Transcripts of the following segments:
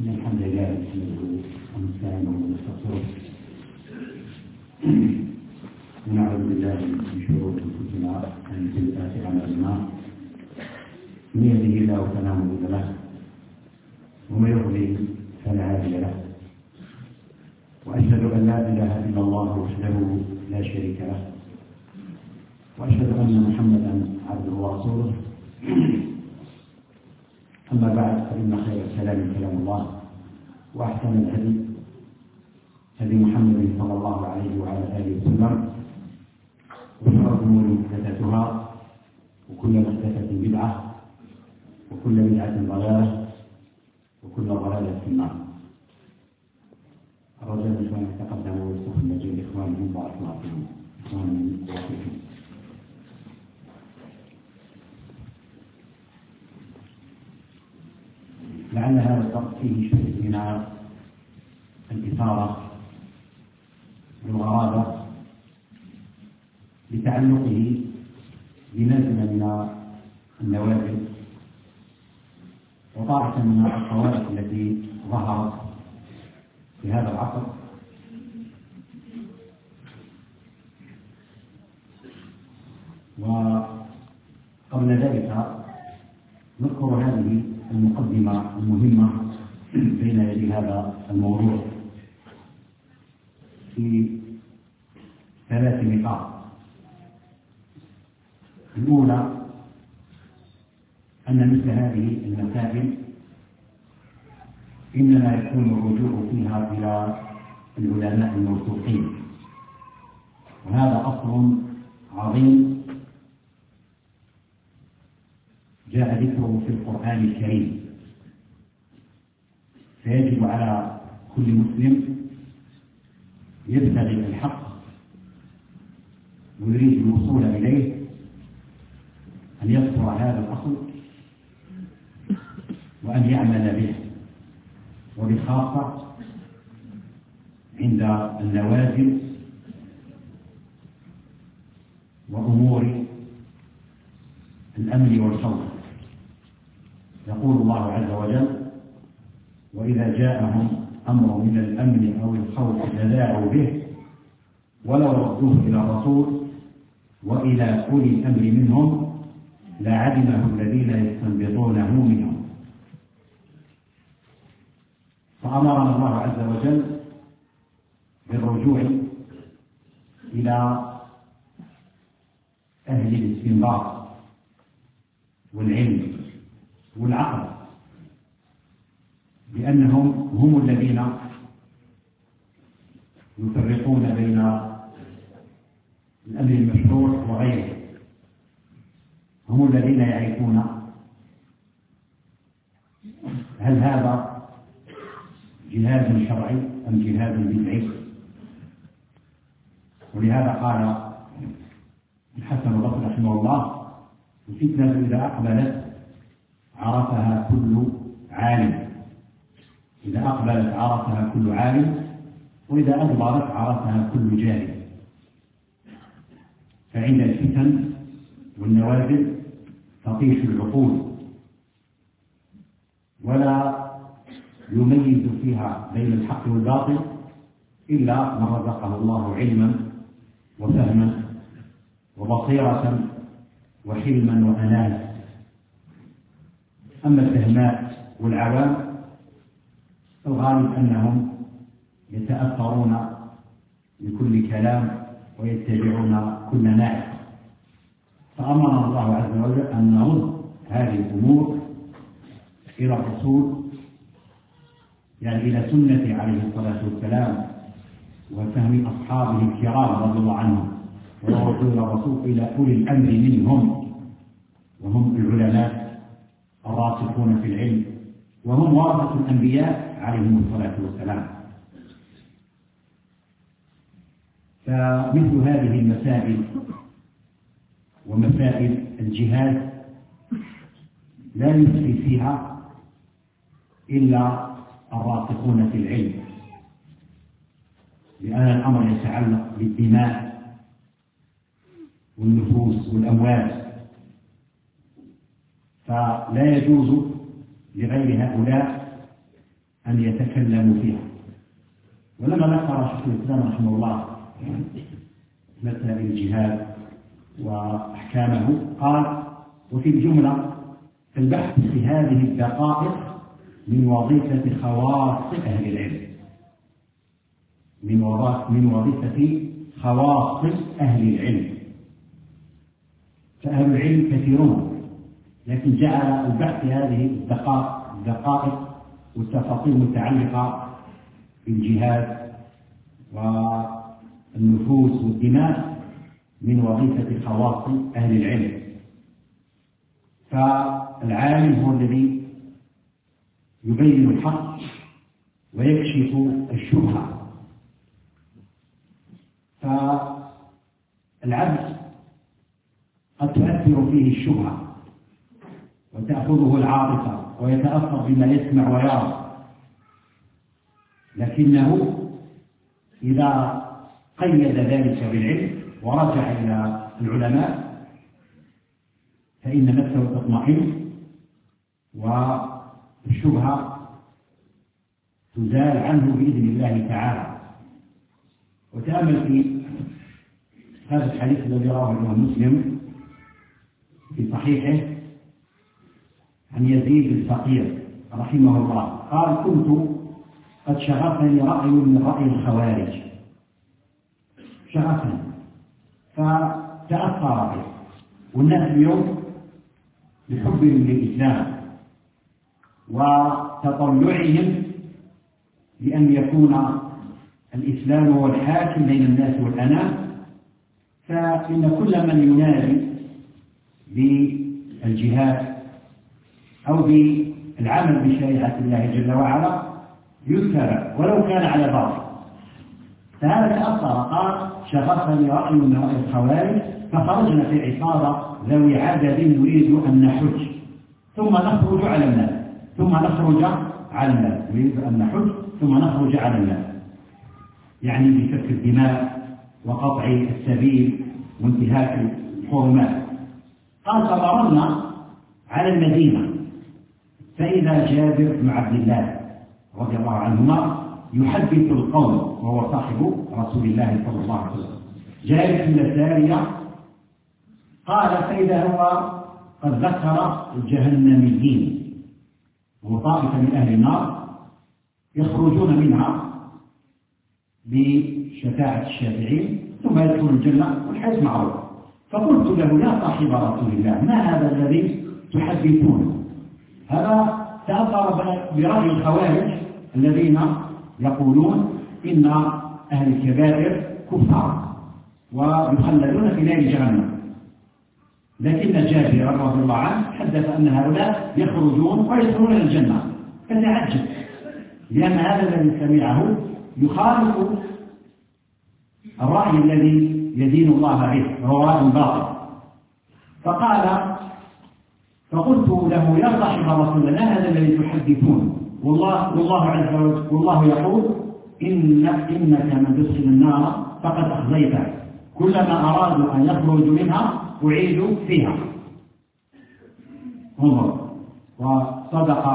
إن الحمد لله نحمده ونستعينه ونستغفره ونعوذ بالله من شرور أنفسنا ومن سيئات أعمالنا من يهده الله فلا مضل له ومن يضلل فلا هادي له وأشهد أن لا إله إلا الله وحده لا شريك له وأشهد أن محمدا عبده ورسوله أما بعد فإن خير الكلام كلام الله وأحسن الهدي هدي محمد صلى الله عليه وعلى آله وسلم وشر الأمور محدثاتها وكل محدثة بدعة وكل بدعة ضلالة وكل ضلالة في النار. الرجاء الإخوان يتقدموا ويستخدم مجال إخوانهم بارك الله فيهم إخوانهم وفيهم. لعل هذا الدرس فيه شيء من الإثارة والغرابة لتعلقه بنزل من النوازل وطاعة من الطوائف التي ظهرت في هذا العصر وقبل ذلك نذكر هذه المقدمة المهمة بين يدي هذا الموضوع في 3 نقاط. الأولى أن مثل هذه المسائل إنما يكون الرجوع فيها إلى العلماء الموثوقين، وهذا أصل عظيم جاء ذكره في القرآن الكريم، فيجب على كل مسلم يبتغي الحق ويريد الوصول إليه أن يذكر هذا الأصل وأن يعمل به، وبخاصة عند النوازل وأمور الأمن والخوف. يقول الله عز وجل: وإذا جاءهم أمر من الأمن أو الخوف أذاعوا به ولو ردوه إلى الرسول وإلى أولي الأمر منهم لعلمه الذين يستنبطونه منهم. فأمرنا الله عز وجل بالرجوع إلى أهل الاستنباط والعلم والعقل، لأنهم هم الذين يفرقون بين الأمر المشروع وغيره، هم الذين يعرفون هل هذا جهاد شرعي أم جهاد بدعي. ولهذا قال الحسن البصري رحمه الله: الفتنة إذا أقبلت عرفها كل عالم، إذا أقبلت عرفها كل عالم، وإذا أدبرت عرفها كل جاهل. فعند الفتن والنوازل تطيش العقول ولا يميز فيها بين الحق والباطل إلا من رزقه الله علما وفهما وبصيرة وحلما وأناة. أما الفهماء والعوام الغالب أنهم يتأثرون بكل كلام ويتبعون كل ناعق. فأمرنا الله عز وجل أن نرد هذه الأمور إلى الرسول، يعني إلى سنة عليه الصلاة والسلام وفهم أصحابه الكرام رضي الله عنهم، ونرد إلى الرسول إلى أولي الأمر منهم، وهم العلماء الراسخون في العلم، وهم ورثة الأنبياء عليهم الصلاة والسلام. فمثل هذه المسائل ومسائل الجهاد لا يفتي فيها إلا الراسخون في العلم، لأن الأمر يتعلق بالدماء والنفوس والأموال، فلا يجوز لغير هؤلاء أن يتكلموا فيها. ولما ذكر شيخ الإسلام رحمه الله مسألة الجهاد وأحكامه قال: وفي الجملة البحث في هذه الدقائق من وظيفة خواص أهل العلم، من وظيفة خواص أهل العلم. فأهل العلم كثيرون، لكن جعل البحث في هذه الدقائق والتفاصيل المتعلقة بالجهاد والنفوس والدماء من وظيفة خواص أهل العلم. فالعالم هو الذي يبين الحق ويكشف الشبهة. فالعبد قد تؤثر فيه الشبهة وتأخذه العاطفة ويتأثر بما يسمع ويرى، لكنه إذا قيد ذلك بالعلم ورجع إلى العلماء فإن نفسه تطمئن والشبهة تزال عنه بإذن الله تعالى. وتأمل في هذا الحديث الذي رواه الإمام مسلم في صحيحه عن يزيد الفقير رحمه الله قال: كنت قد شغفني رأي من رأي الخوارج، شغفني فتأثر به. والناس اليوم بحبهم للإسلام وتطلعهم بأن يكون الإسلام هو الحاكم بين الناس والأنام، فإن كل من ينادي بالجهاد أو بالعمل بشريعة الله جل وعلا يذكر ولو كان على باطل. فهذا تأثر، قال: شغفني رأي من رأي الخوارج فخرجنا في عصابة ذوي عدد نريد أن نحج ثم نخرج على الناس نريد أن نحج ثم نخرج على الناس، يعني بسفك الدماء وقطع السبيل وانتهاك الحرمات. قال: فمررنا على المدينة فإذا جابر بن عبد الله رضي الله عنهما يحدث القوم وهو صاحب رسول الله صلى الله عليه وسلم جالس إلى سارية. قال: فإذا هو قد ذكر الجهنميين وطائفة من أهل النار يخرجون منها بشفاعة الشافعين ثم يدخلون الجنة والحديث معروف. فقلت له: يا صاحب رسول الله، ما هذا الذي تحدثونه؟ هذا تأثر برأي الخوارج الذين يقولون إن أهل الكبائر كفار ويخلدون في نار جهنم، لكن جابر رضي الله عنه حدث أن هؤلاء يخرجون ويدخلون إلى الجنة، فتعجب لأن هذا الذي سمعه يخالف الرأي الذي يدين الله به، هو رأي باطل. فقلت له: يا صاحب رسول الله، هذا الذي تحدثون؟ والله عز وجل والله يقول: إنك من تدخل النار فقد أخزيته، كلما أرادوا أن يخرجوا منها أعيدوا فيها. انظر، وصدق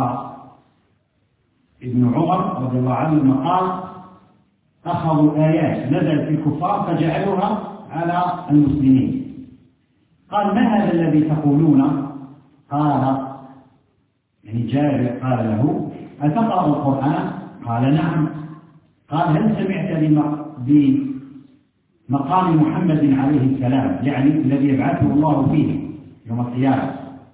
ابن عمر رضي الله عنه لما قال: أخذوا آيات نزلت في الكفار فجعلوها على المسلمين. قال: ما هذا الذي تقولون؟ قال يعني جابر قال له: أتقرأ القرآن؟ قال: نعم. قال: هل سمعت بمقام محمد عليه السلام، يعني الذي يبعثه الله فيه يوم القيامة؟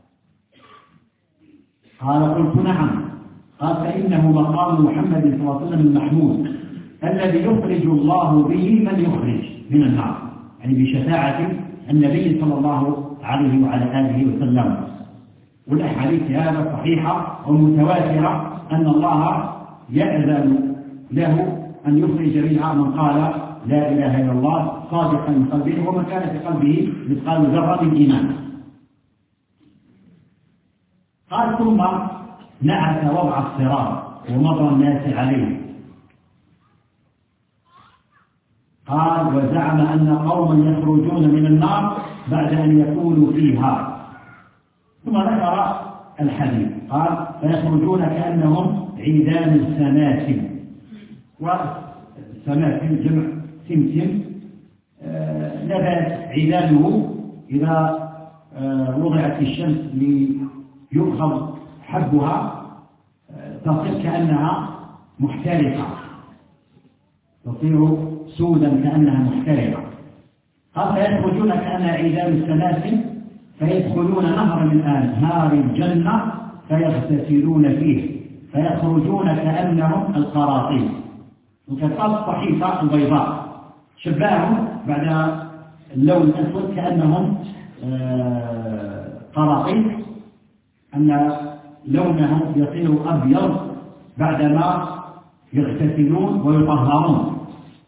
قال: قلت: نعم. قال: فإنه مقام محمد صلى الله عليه وسلم المحمود الذي يخرج الله به من يخرج من النار، يعني بشفاعة النبي صلى الله عليه وعلى آله وسلم. والأحاديث هذا صحيحة ومتواترة أن الله يأذن له أن يخرج منها من قال لا إله إلا الله صادقا من قلبه ومن كان في قلبه مثقال ذرة من إيمان. قال: ثم نعت وضع الصراط ومضى الناس عليه. قال: وزعم أن قوما يخرجون من النار بعد أن يكونوا فيها. ثم ذكر الحديد. قال فيخرجون كأنهم عيدان السماسم، والسماسم جمع سمسم، نبات عيدانه إذا وضعت في الشمس ليؤخذ حبها تصير كأنها محترقة، تصير سودا كأنها محترقة. قال فيخرجون كأنها عيدان السلاسل فيدخلون نهرا من أنهار الجنة فيغتسلون فيه فيخرجون كأنهم القراطيس، وكتاب الصحيفة البيضاء شبههم بعد اللون الأسود كأنهم قراطيس، أن لونهم يصير أبيض بعدما يغتسلون ويطهرون.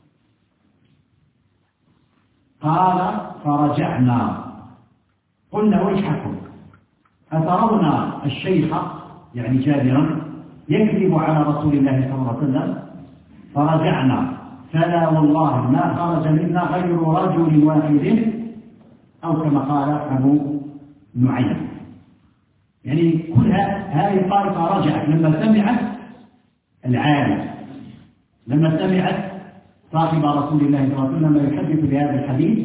قال فرجعنا قلنا ويحكم أترون الشيخ يعني جابرا يكذب على رسول الله صلى الله عليه وسلم؟ فرجعنا فلا والله ما خرج منا غير رجل واحد، أو كما قال أبو نعيم. يعني كل هذه الطائفة رجعت لما سمعت العالم، لما سمعت صاحب رسول الله صلى الله عليه وسلم يحدث بهذا الحديث،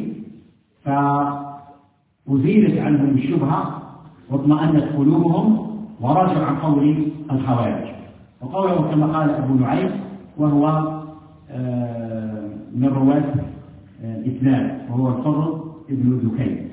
فأزيلت عنهم الشبهة واطمأنت قلوبهم ورجعوا عن قول الخوارج. وقوله كما قال أبو نعيم وهو من رواة الإسلام وهو الفضل ابن دكين.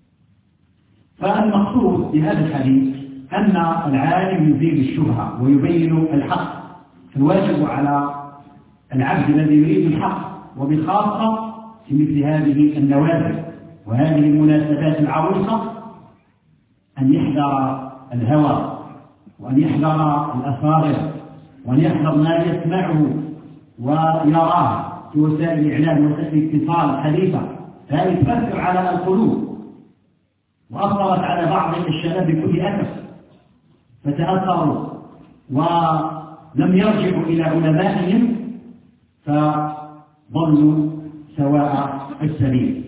فالمقصود بهذا الحديث أن العالم يزيل الشبهة ويبين الحق، فالواجب على العبد الذي يريد الحق وبخاصة في مثل هذه النوازل وهذه المناسبات العويصة أن يحذر الهوى وأن يحذر الأسرار وأن يحذر ما يسمعه ويراه في وسائل الإعلام ووسائل الاتصال الحديثة، فهذه تؤثر على القلوب وأثرت على بعض الشباب بكل أسف، فتأثروا ولم يرجعوا إلى علمائهم فضلوا سواء السبيل.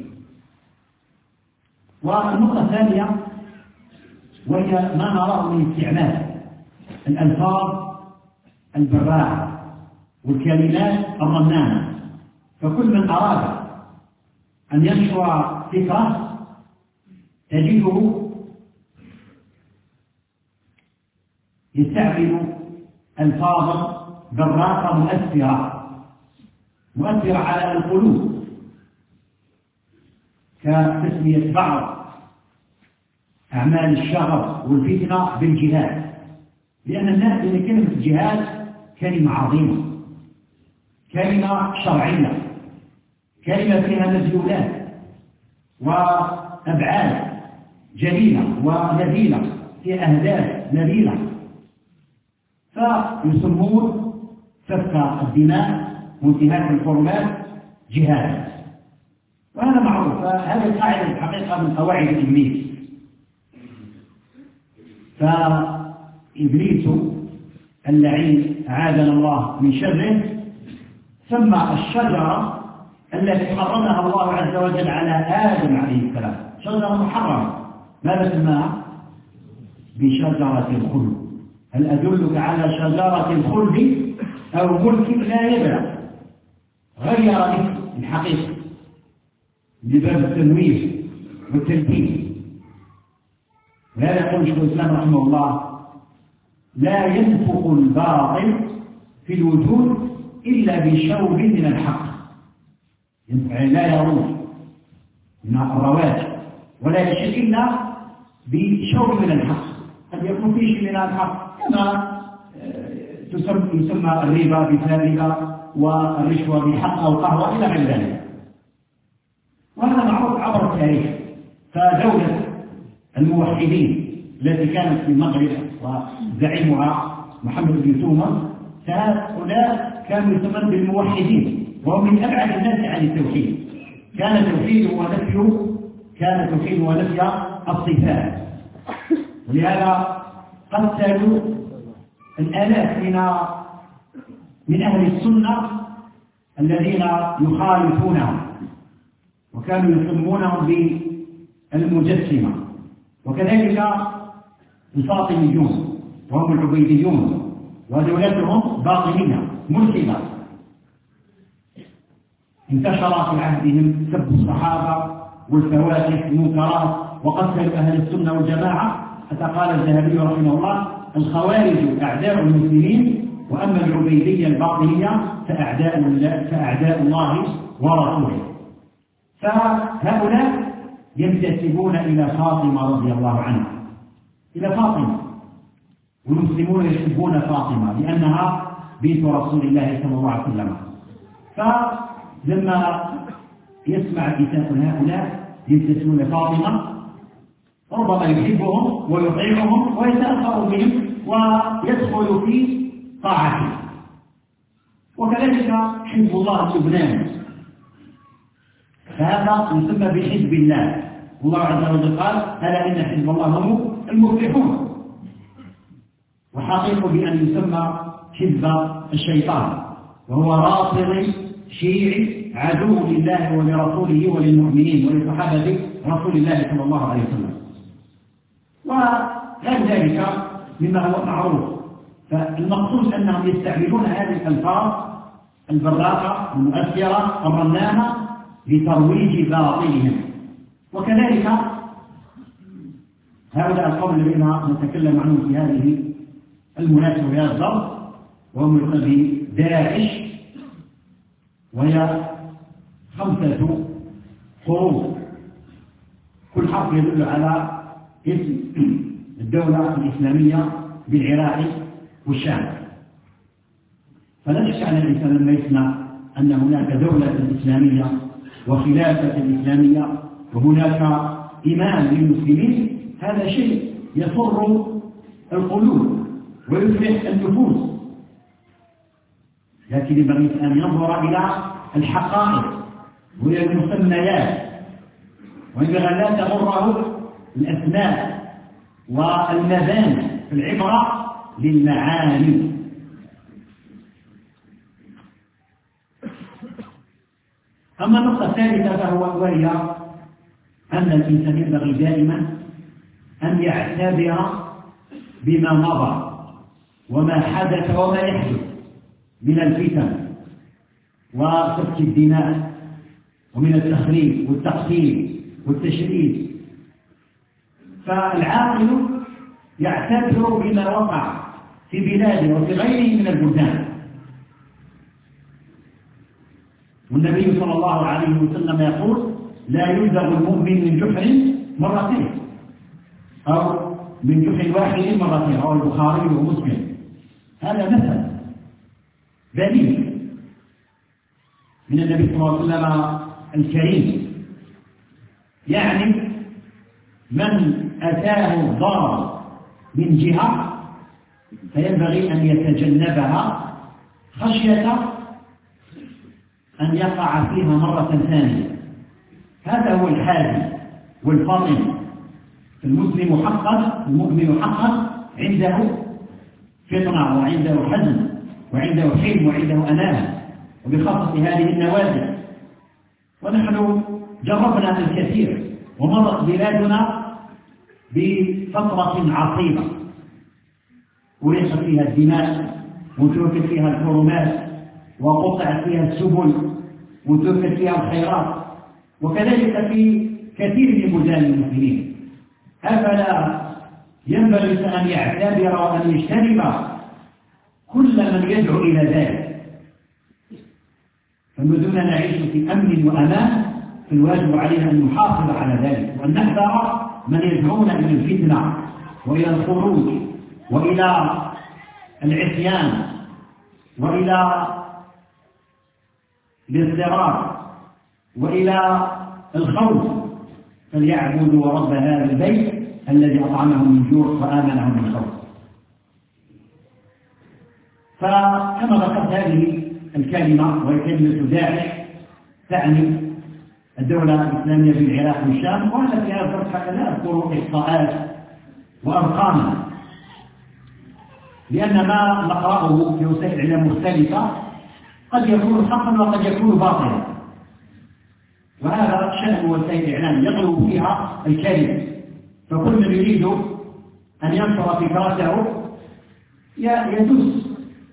والنقطة الثانية وهي ما نراه من استعمال الألفاظ البراعة والكلمات الرنانة، فكل من أراد أن ينشر فكرة تجده يستعمل ألفاظا براقة مؤثرة على القلوب، كتسمية بعض أعمال الشغب والفتنة بالجهاد، لأن الناس إن كلمة الجهاد كلمة عظيمة، كلمة شرعية، كلمة فيها مدلولات وأبعاد جليلة ونبيلة، فيها أهداف نبيلة، فيسمون سفك الدماء وانتهاك الحرمات جهاد، وهذا معروف. فهذه القاعدة الحقيقة من قواعد إبليس. فإبليس اللعين أعاذنا الله من شره سمى الشجرة التي حرمها الله عز وجل على آدم عليه السلام شجرة محرمة، ماذا سماها؟ بشجرة الخلد. هل أدلك على شجرة الخلد أو ملك لا يبلى؟ غير اسم الحقيقة بباب التنوير والتلبيس. وهذا يقول شيخ الإسلام رحمه الله لا ينفق الباطل في الوجود إلا بشوب من الحق، يعني لا يروج من الرواج ولا يشيء إلا بشوب من الحق. قد يكون فيه شيء من الحق كما يسمى الربا بفارقة والرشوة بحق أو قهوة إلى غير ذلك، وهذا معروف عبر التاريخ. فدولة الموحدين التي كانت في المغرب وزعيمها محمد بن تومر، هؤلاء كانوا يسمون بالموحدين وهم من أبعد الناس عن التوحيد. كان توحيد ونفي الصفات، ولهذا قتلوا الآلاف من أهل السنة الذين يخالفونهم، وكانوا يسمونهم بالمجسمة. وكذلك الفاطميون وهم العبيديون، ودولتهم باطنية ملحدة. انتشر في عهدهم سب الصحابة والفواحش والمنكرات وقتل أهل السنة والجماعة، حتى قال الذهبي رحمه الله: الخوارج أعداء المسلمين، وأما العبيدية الباطنية فأعداء الله ورسوله. فهؤلاء ينتسبون إلى فاطمة رضي الله عنها، إلى فاطمة، والمسلمون يحبون فاطمة لأنها بنت رسول الله صلى الله عليه وسلم. فلما يسمع كتاب هؤلاء ينتسبون فاطمة ربما يحبهم ويطيعهم ويتأثر بهم ويدخل في طاعته. وكذلك حزب الله لبنان، فهذا يسمى بحزب الله. الله عز وجل قال: ألا إن حزب الله هم المفلحون. وحقيق بأن يسمى حزب الشيطان، وهو رافضي شيعي عدو لله ولرسوله وللمؤمنين ولصحابة رسول الله صلى الله عليه وسلم، وغير ذلك مما هو معروف. فالمقصود أنهم يستعملون هذه الألفاظ البراقة المؤثرة الرنانة لترويج باطلهم. وكذلك هؤلاء القوم الذين نتكلم عنهم في هذه المناسبة في هذا الضرب، وهم يقول داعش، وهي 5 حروف، كل حرف يدل على اسم الدولة الإسلامية بالعراق والشام. فلا شك أن الإنسان لما يسمع أن هناك دولة إسلامية وخلافة إسلامية وهناك إمام للمسلمين، هذا شيء يسر القلوب ويفرح النفوس، لكن ينبغي أن ينظر إلى الحقائق وإلى المسميات، وينبغي أن لا تغره الأسماء والمباني، في العبرة للمعاني. أما النقطة الثالثة وهي أن الإنسان ينبغي دائما أن يعتبر بما مضى وما حدث وما يحدث من الفتن وسفك الدماء ومن التخريب والتقتيل والتشريد. فالعاقل يعتبر بما وقع في بلاده وفي غيره من البلدان. والنبي صلى الله عليه وسلم يقول: لا يلدغ المؤمن من جحر مرتين، أو من جحر واحد مرتين، رواه البخاري ومسلم. هذا مثل بليغ من النبي صلى الله عليه وسلم الكريم، يعني من أتاه الضرر من جهة فينبغي أن يتجنبها خشية أن يقع فيها مرة ثانية. هذا هو الحادي والفاطن. المسلم حقا، المؤمن حقا عنده فطنة وعنده حزم وعنده حلم وعنده أنانة، وبخاصة هذه النوازل. ونحن جربنا الكثير، ومرت بلادنا بفترة عصيبة وريقت فيها الدماء وتركت فيها الحرمات وقطعت فيها السبل وتركت فيها الخيرات، وكذلك في كثير من بلدان المسلمين. أفلا ينبغي أن يعتبر وأن يجتنب كل من يدعو إلى ذلك؟ فما دمنا نعيش في أمن وأمان، فالواجب علينا أن نحافظ على ذلك، وأن نحذر من يدعون إلى الفتنة وإلى الخروج وإلى العصيان وإلى الاضطراب وإلى الخوف. فليعبدوا رب هذا البيت الذي أطعمهم من جوع وآمنهم من خوف. فكما ذكرت هذه الكلمة وهي كلمة داعش تعني الدولة الإسلامية بالعراق والشام، وأنا في هذا الدرس لا أذكر إحصاءات وأرقاما، لأن ما نقرأه في وسائل إعلام مختلفة قد يكون حقا وقد يكون باطلا، وهذا شأن وسائل الإعلام يغلو فيها الكذب. فكل من يريد أن ينشر فكرته يدس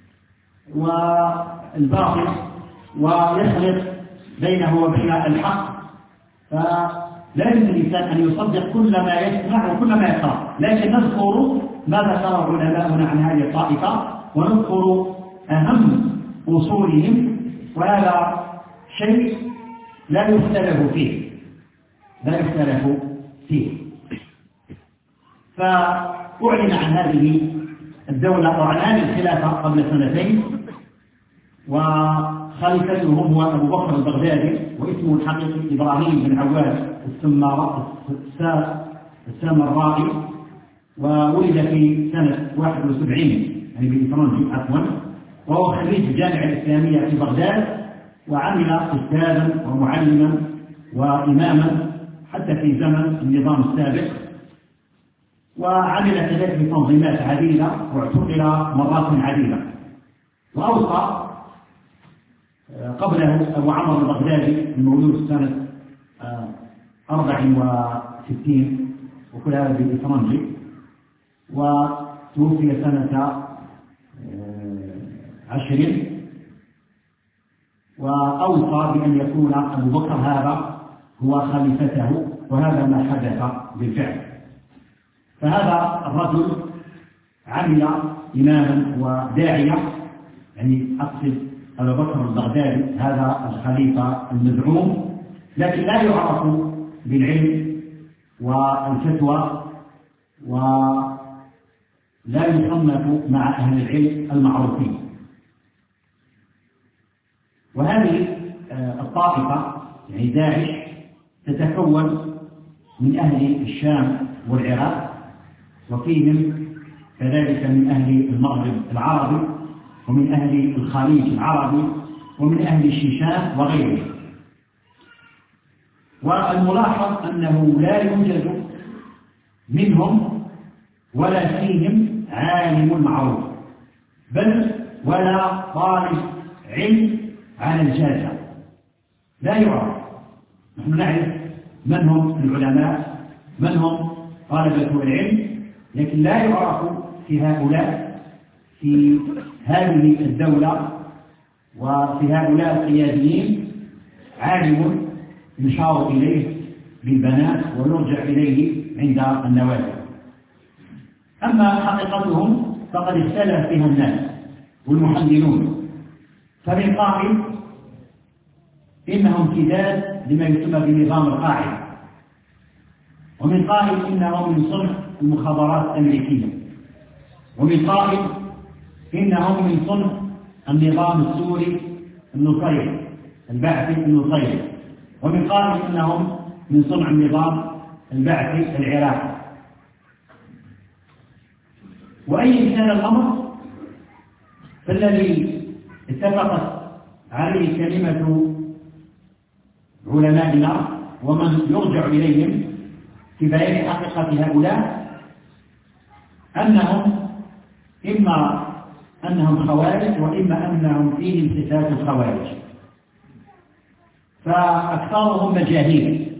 والباطل ويخلط بينه وبين الحق. فلا يمكن الإنسان أن يصدق كل ما يسمع وكل ما يقرأ، لكن نذكر ما ذكره علماؤنا عن هذه الطائفة ونذكر أهم أصولهم، وهذا شيء لا يختلف فيه. فأعلن عن هذه الدولة وعن الخلافة قبل 2 وخليفتهم هو أبو بكر البغدادي، واسمه الحقيقي إبراهيم بن عواد السامرائي، وولد في سنة 71 يعني بالإفرنجي عفوا، وهو خريج الجامعة الإسلامية في بغداد، وعمل أستاذا ومعلما وإماما حتى في زمن النظام السابق، وعمل كذلك في تنظيمات عديدة واعتقل مرات عديدة. وأوصى قبله أبو عمرو البغدادي المولود سنة 64 وكل هذا بالإفرنجي، وتوفي سنة 20، وأوصى بأن يكون أبو بكر هذا هو خليفته، وهذا ما حدث بالفعل. فهذا الرجل عمل إماما وداعية، يعني أقصد أبو بكر البغدادي هذا الخليفة المزعوم، لكن لا يعرف بالعلم والفتوى، ولا يصنف مع أهل العلم المعروفين. وهذه الطائفة يعني داعش تتكون من أهل الشام والعراق، وفيهم كذلك من أهل المغرب العربي، ومن أهل الخليج العربي، ومن أهل الشيشان وغيرهم. والملاحظ أنه لا يوجد منهم ولا فيهم عالم معروف، بل ولا طالب علم على الجادة، لا يعرف. نحن نعرف من هم العلماء، من هم طلبة العلم، لكن لا يعرف في هؤلاء في هذه الدولة وفي هؤلاء القياديين عالم يشار إليه بالبنات ويرجع إليه عند النوازل. أما حقيقتهم فقد اختلف فيها الناس والمحللون، فمن قائل إنهم امتداد لما يسمى بنظام القاعدة، ومن قائل إنهم من صنع المخابرات الأمريكية، ومن قائل إنهم من صنع النظام السوري النصيري البعثي النصيري، ومن قائل إنهم من صنع النظام البعثي العراقي. وأي كان الأمر فالذي اتفقت عليه كلمة علمائنا ومن يرجع إليهم في بيان حقيقة هؤلاء أنهم إما أنهم خوارج وإما أنهم فيهم صفات الخوارج، فأكثرهم مجاهيل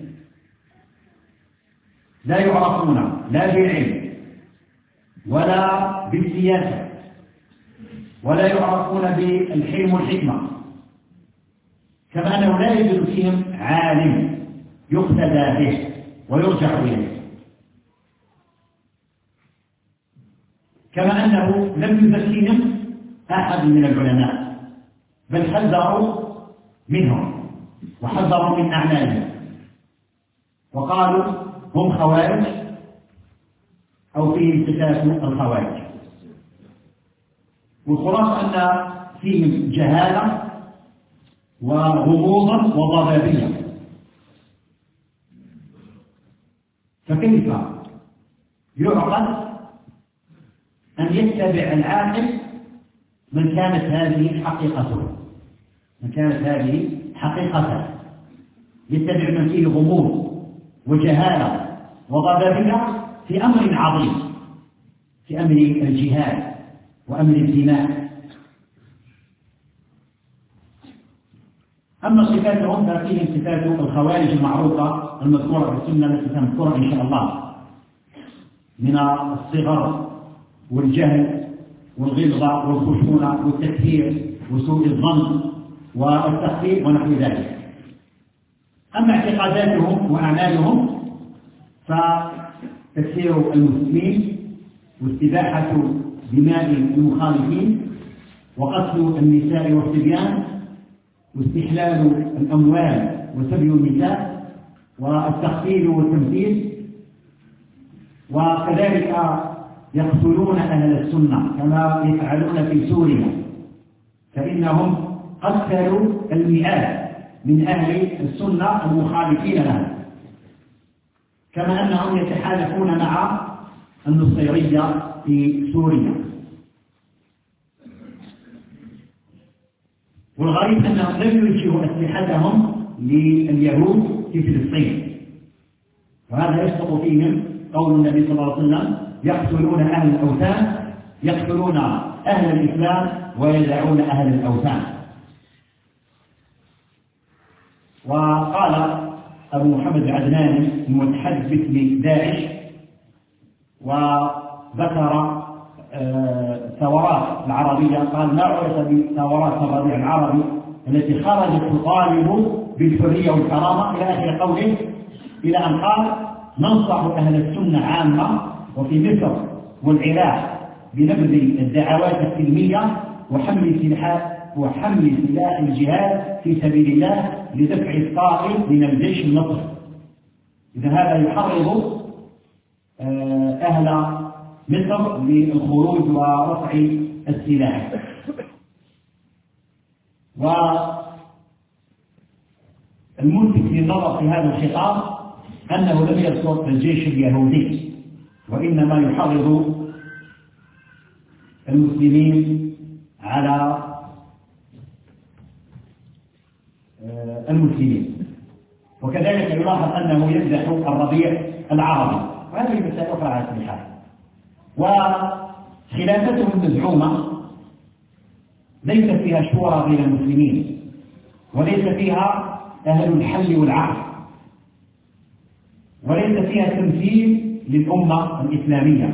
لا يعرفون لا بالعلم ولا بالسياسة، ولا يعرفون بالحلم والحكمة، كما أنه لا يوجد فيهم عالم يقتدى به ويرجع إليه، كما أنه لم يزكيهم أحد من العلماء، بل حذروا منهم وحذروا من أعمالهم وقالوا هم خوارج أو فيهم صفات الخوارج. والخلاصة أن فيهم جهالة وغموضا وضبابية. فكيف يعقل أن يتبع العاقل من كانت هذه حقيقته، يتبع من فيه غموض وجهالة وضبابية في أمر عظيم، في أمر الجهاد وأمر الدماء. أما صفاتهم ففيهم صفات الخوارج المعروفة المذكورة في السنة التي سنذكرها إن شاء الله. من الصغر والجهل والغلظة والخشونة والتكفير وسوء الظن والتخطيط ونحو ذلك. أما اعتقاداتهم وأعمالهم فتكفير المسلمين واستباحة دماء المخالفين وقتل النساء والصبيان واستحلال الأموال وسبي النساء والتخفيل والتمثيل، وكذلك يقتلون أهل السنة كما يفعلون في سوريا، فإنهم قتلوا المئات من أهل السنة المخالفين لهم، كما أنهم يتحالفون مع النصيرية في سوريا. والغريب أنهم لم يوجهوا أسلحتهم لليهود في فلسطين، وهذا يسقط فيهم قول النبي صلى الله عليه وسلم: يقتلون أهل الأوثان، يقتلون أهل الإسلام ويدعون أهل الأوثان. وقال أبو محمد العدناني المتحدث لداعش وذكر الثورات العربية، قال: ما عرف بثورات الربيع العربي التي خرجت تطالب بالحرية والكرامة إلى آخر قوله، إلى أن قال: ننصح أهل السنة عامة وفي مصر والعراق بنبذ الدعوات السلمية وحمل سلاح الجهاد في سبيل الله لدفع الطائل من الجيش المصري. إذا هذا يحرض أهل مصر للخروج ورفع السلاح. والملفت للنظر في هذا الخطاب أنه لم يذكر الجيش اليهودي، وإنما يحرض المسلمين على المسلمين. وكذلك يلاحظ أنه يمدح الربيع العربي، وهذه مسألة أخرى على كل حال. وخلافته المزعومة ليس فيها شورى بين المسلمين، وليس فيها أهل الحل والعقد، وليس فيها تمثيل للأمة الإسلامية.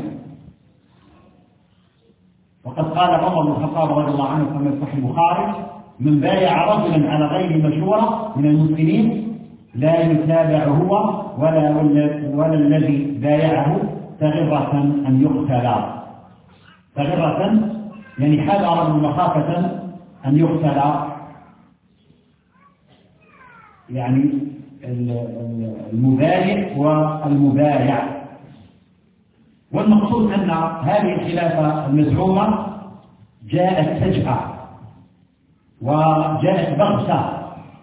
وقد قال عمر بن الخطاب رضي الله عنه كما في صحيح البخاري: من بايع رجلا على غير مشورة من المسلمين لا يتابع هو ولا الذي بايعه تغرة أن يقتل. تغرة يعني حذرا مخافة أن يقتل، يعني المبايع والمبايع. والمقصود أن هذه الخلافة المزعومة جاءت فجأة وجاءت بغتة،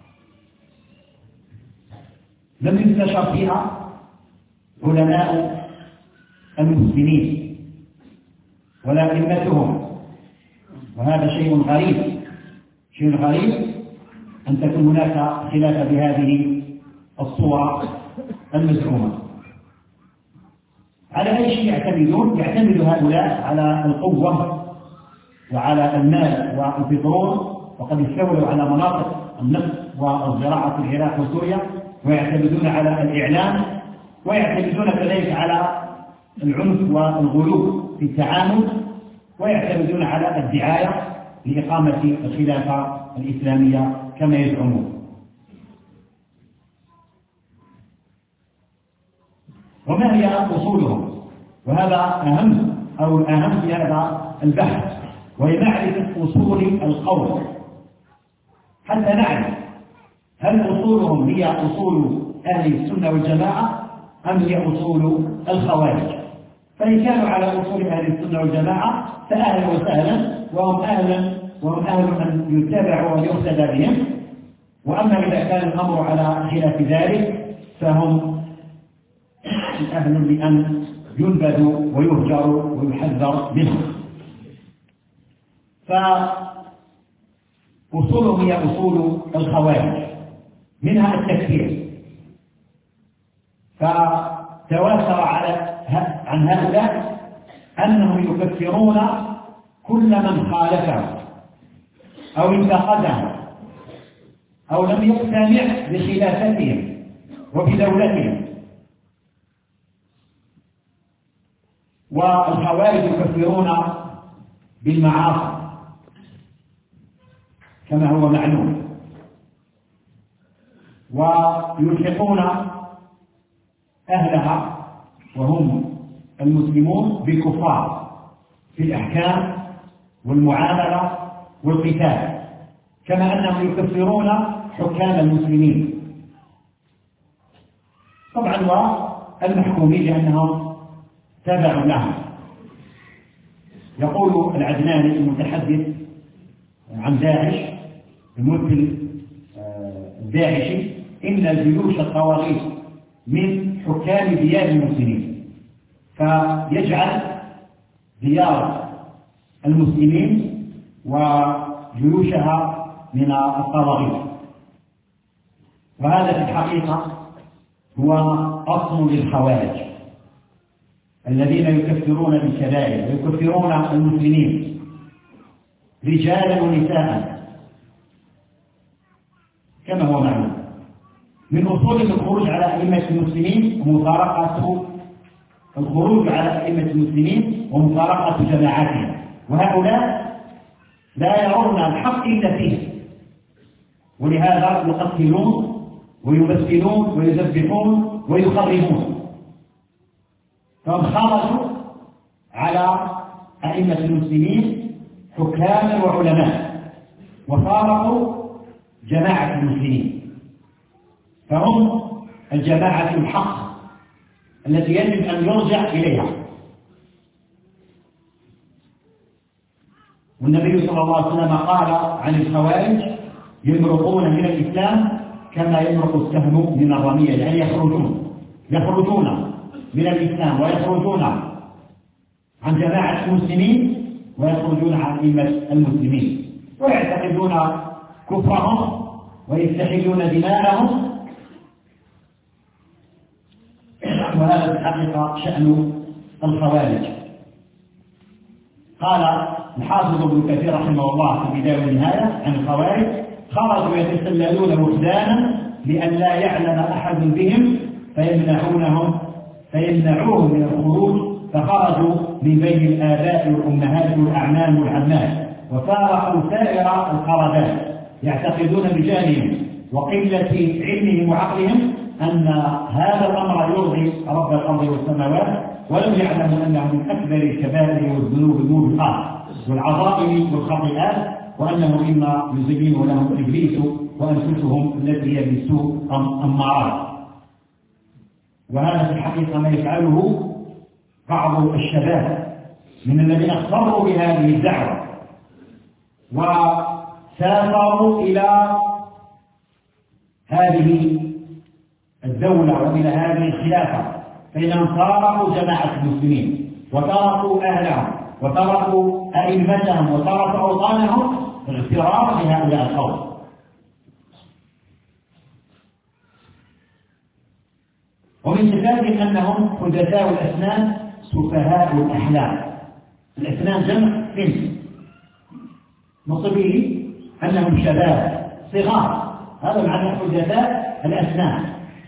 لم ينتشر فيها علماء المسلمين ولا أئمتهم، وهذا شيء غريب. شيء غريب أن تكون هناك خلافة بهذه الصورة المزعومة. على أي شيء يعتمدون؟ يعتمد هؤلاء على القوة وعلى المال والبترول، وقد استولوا على مناطق النفط والزراعة في العراق وسوريا، ويعتمدون على الإعلام، ويعتمدون كذلك على العنف والغلو في التعامل، ويعتمدون على الدعاية لإقامة الخلافة الإسلامية كما يزعمون. وما هي أصولهم؟ وهذا أهم في هذا البحث، وهي معرفة أصول القول، حتى نعرف هل أصولهم هي أصول أهل السنة والجماعة أم هي أصول الخوارج. فإن كانوا على أصول أهل السنة والجماعة فأهلا وسهلا، وهم أهل من يتبع ويقتدى بهم. وأما إذا كان الأمر على خلاف ذلك فهم أهل لأن ينبذوا ويهجروا ويحذر منهم. فأصولهم هي أصول الخوارج، منها التكفير. فتواتر عن هؤلاء أنهم يكفرون كل من خالفه أو انتقده أو لم يقتنع بخلافتهم وبدولتهم. والخوارج يكفرون بالمعاصي كما هو معلوم، ويلحقون أهلها وهم المسلمون بالكفار في الأحكام والمعاملة والقتال، كما أنهم يكفرون حكام المسلمين طبعا والمحكومين لأنهم تبع لهم. يقول العدناني المتحدث عن داعش الممثل الداعشي إن جيوش الطواغيت من حكام ديار المسلمين، فيجعل ديار المسلمين وجيوشها من الطواغيت، وهذا في الحقيقة هو أصل للخوارج الذين يكفرون بالكبائر ويكفرون المسلمين رجالا ونساء كما هو معلوم. من أصول الخروج على أئمة المسلمين ومفارقة الخروج على أئمة المسلمين ومفارقة جماعاتهم، وهؤلاء لا يرون الحق إلا فيه، ولهذا يقتلون ويمثلون ويذبحون ويخربون. فهم خرجوا على أئمة المسلمين حكاما وعلماء وفارقوا جماعة المسلمين، فهم الجماعة الحق التي يجب أن يرجع إليها. والنبي صلى الله عليه وسلم قال عن الخوارج يمرقون من الإسلام كما يمرق السهم من الرمية، يعني يخرجون من الإسلام ويخرجون عن جماعة المسلمين ويخرجون عن أئمة المسلمين ويعتقدون كفرهم ويستحلون دماءهم، وهذا في الحقيقة شأن الخوارج. قال الحافظ ابن كثير رحمه الله في البداية والنهاية عن الخوارج: خرجوا يتسللون وحدانا لأن لا يعلم أحد بهم فيمنعوهم من الخروج، فخرجوا من بين الآباء والأمهات والأعمام والعمات وفارقوا سائر القرابات، يعتقدون بجهلهم وقلة علمهم وعقلهم أن هذا الأمر يرضي رب الأرض والسماوات، ولم يعلموا أنه من أكبر الكبائر والذنوب ذنوب الأرض والعظائم والخطيئات، وأنه مما يزين لهم إبليس وأنفسهم التي هي بالسوء أمارات. وهذا في الحقيقة ما يفعله بعض الشباب من الذين اغتروا بهذه الدعوة وسافروا إلى هذه الدولة وإلى هذه الخلافة، فإنهم فارقوا جماعة المسلمين وتركوا أهلهم وتركوا أئمتهم وتركوا أوطانهم اغترارا بهؤلاء القوم. ومن صفاتهم أنهم حدثاء الأسنان سفهاء الأحلام. الأسنان جمع سن، مصبيه أنهم شباب صغار، هذا معنى حدثاء الأسنان.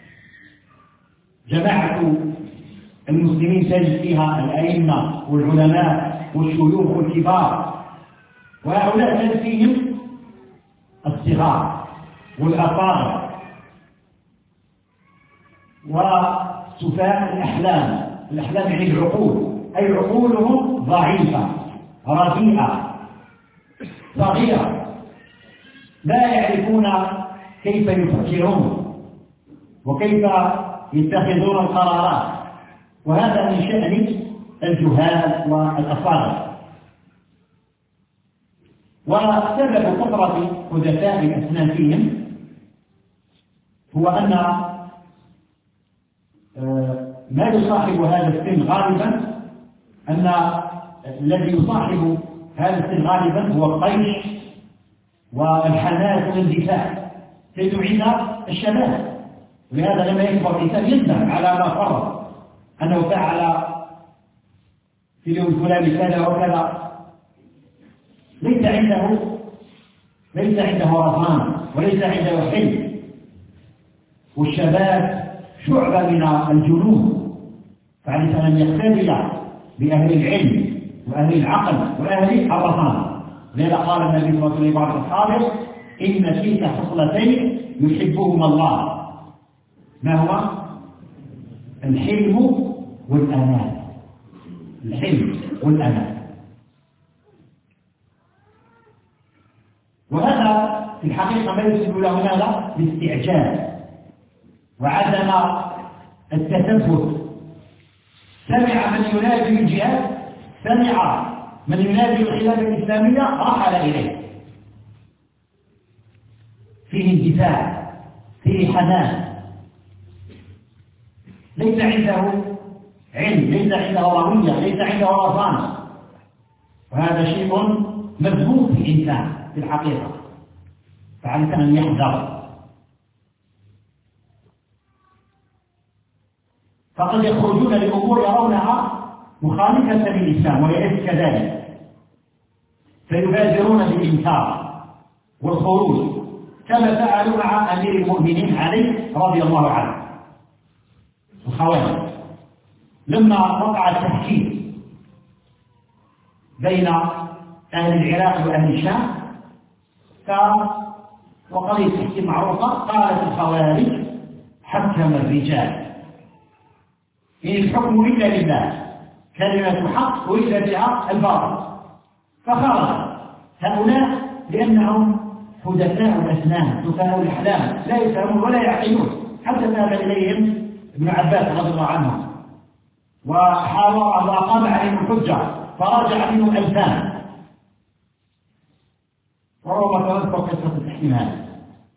جماعة المسلمين تجد فيها الأئمة والعلماء والشيوخ والكبار، وهؤلاء تجد فيهم الصغار والأطفال وسفهاء الأحلام. الأحلام يعني العقول، أي عقولهم ضعيفة رديئة صغيرة، لا يعرفون كيف يفكرون وكيف يتخذون القرارات، وهذا من شأن الجهال والأصابع. وسبب كثرة حدثاء الأسنان فيهم هو أن ما يصاحب هذا السن غالبا، أن الذي يصاحب هذا السن غالبا هو الطيش والحماس والاندفاع تجد عند الشباب، ولهذا لما يكبر الإنسان يندم على ما فرط أنه فعل في اليوم الفلاني كذا وكذا، ليس عنده رضوان وليس عنده حلم. والشباب شعبة من الجنون، فعليه أن يختبر بأهل العلم وأهل العقل وأهل الرصانة. لذا قال النبي صلى الله عليه وسلم لبعض أصحابه: إن فيك خصلتين يحبهما الله، ما هو؟ الحلم والأناة. الحلم والأناة. وهذا في الحقيقة ما يسبب له ماذا؟ الاستعجال وعدم التثبت. سمع من ينادي بالجهاد، سمع من ينادي بالخلافة الإسلامية، رحل إليه. فيه اندفاع، فيه حنان، ليس عنده علم، ليس عنده روية، ليس عنده رصانة. وهذا شيء مذموم في الإنسان في الحقيقة، فعليك أن يحذر. فقد يخرجون لأمور يرونها مخالفة للإسلام وليس كذلك، فيبادرون بالإنكار والخروج كما فعلوا مع أمير المؤمنين علي رضي الله عنه. الخوارج لما وقع التحكيم بين أهل العراق وأهل الشام، وقضية التحكيم معروفة، قالت الخوارج: حكم الرجال، إن الحكم إلا لله، كلمة حق وإلا بها الباطل. فخرج هؤلاء لأنهم حدثاء الأسنان، سفهاء الأحلام، لا يفهمون ولا يعقلون. حتى ذهب إليهم ابن عباس رضي الله عنه وحاول وأقام عليهم الحجة، فراجع منهم 2000. وربما تذكر قصة التحكيم هذا.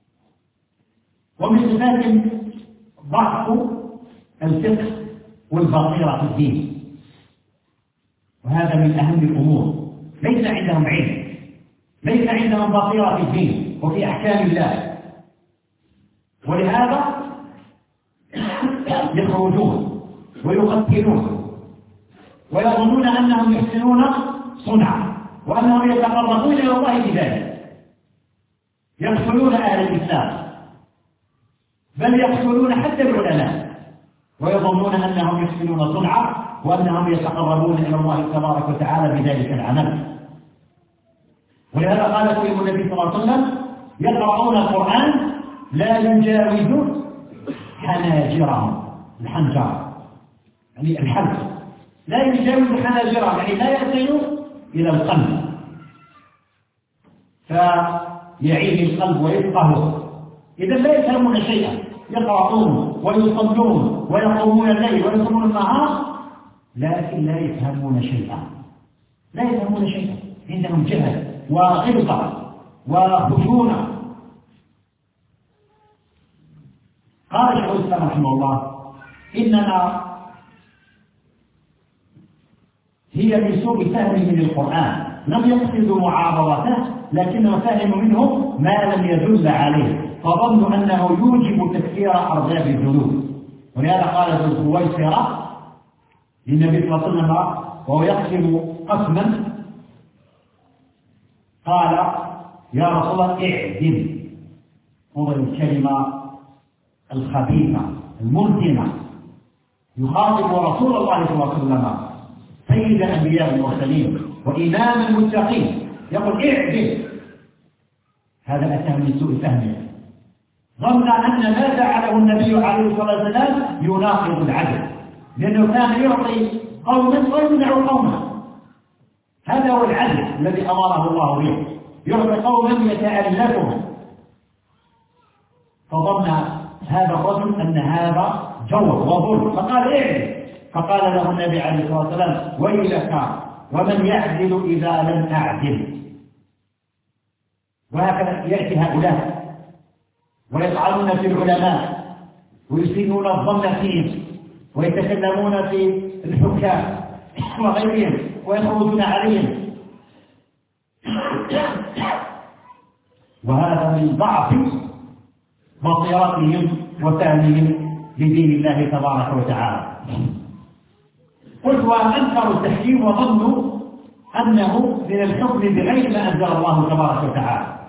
ومن صفات ضعف الفقه والبصيرة في الدين، وهذا من أهم الأمور. ليس عندهم علم، ليس عندهم بصيرة في الدين وفي أحكام الله، ولهذا يخرجون ويقتلون ويظنون أنهم يحسنون صنعا وأنهم يتقربون إلى الله بذلك. يقتلون أهل الإسلام، بل يقتلون حتى العلماء، ويظنون أنهم يحسنون صنعا وأنهم يتقربون إلى الله تبارك وتعالى بذلك العمل. ولهذا قال فيهم النبي صلى الله عليه وسلم: يقرؤون القرآن لا يجاوز حناجرهم. الحنجر يعني الحلق، لا يجاوز حناجرهم، يعني لا يصل إلى القلب، فيعين القلب ويفقهه. إذا لا يفهمون شيئا، يقرؤون ويصلون ويقومون الليل ويصومون النهار، لكن لا يفهمون شيئا، لا يفهمون شيئا. عندهم جهل وغلظة وخشونة. قال شيخ الإسلام رحمه الله: إنما هي من سوء فهمهم للقرآن، لم يقصدوا معارضته، لكنه فهم منه ما لم يدل عليه، فظنوا أنه يوجب تكفير أرباب الذنوب. ولهذا قال ابن الخويصرة للنبي صلى الله عليه وسلم وهو يقسم قسما، قال: يا رسول الله اعدل. انظر الكلمة الخبيثة الملزمة، يخاطب رسول الله صلى الله عليه وسلم سيد الأنبياء والمرسلين وإمام المتقين، يقول اعدل. هذا أتى من سوء فهمه، ظن أن ما فعله النبي عليه الصلاة والسلام يناقض العدل، لأنه كان يعطي قوما ويمنع قوما. هذا هو العدل الذي أمره الله به، يعطي قوما يتألفهم. فظن هذا الرجل أن هذا جور وظلم، فقال اعدل. فقال له النبي عليه الصلاة والسلام: ويلك ومن يعدل إذا لم أعدل. وهكذا يأتي هؤلاء ويطعنون في العلماء ويسيئون الظن فيهم ويتكلمون في الحكام وغيرهم ويخرجون عليهم. وهذا من ضعف بصيرتهم وفهمهم لدين الله تبارك وتعالى. قلت: وأنكروا التحكيم وظنوا أنه من الحكم بغير ما أنزل الله تبارك وتعالى.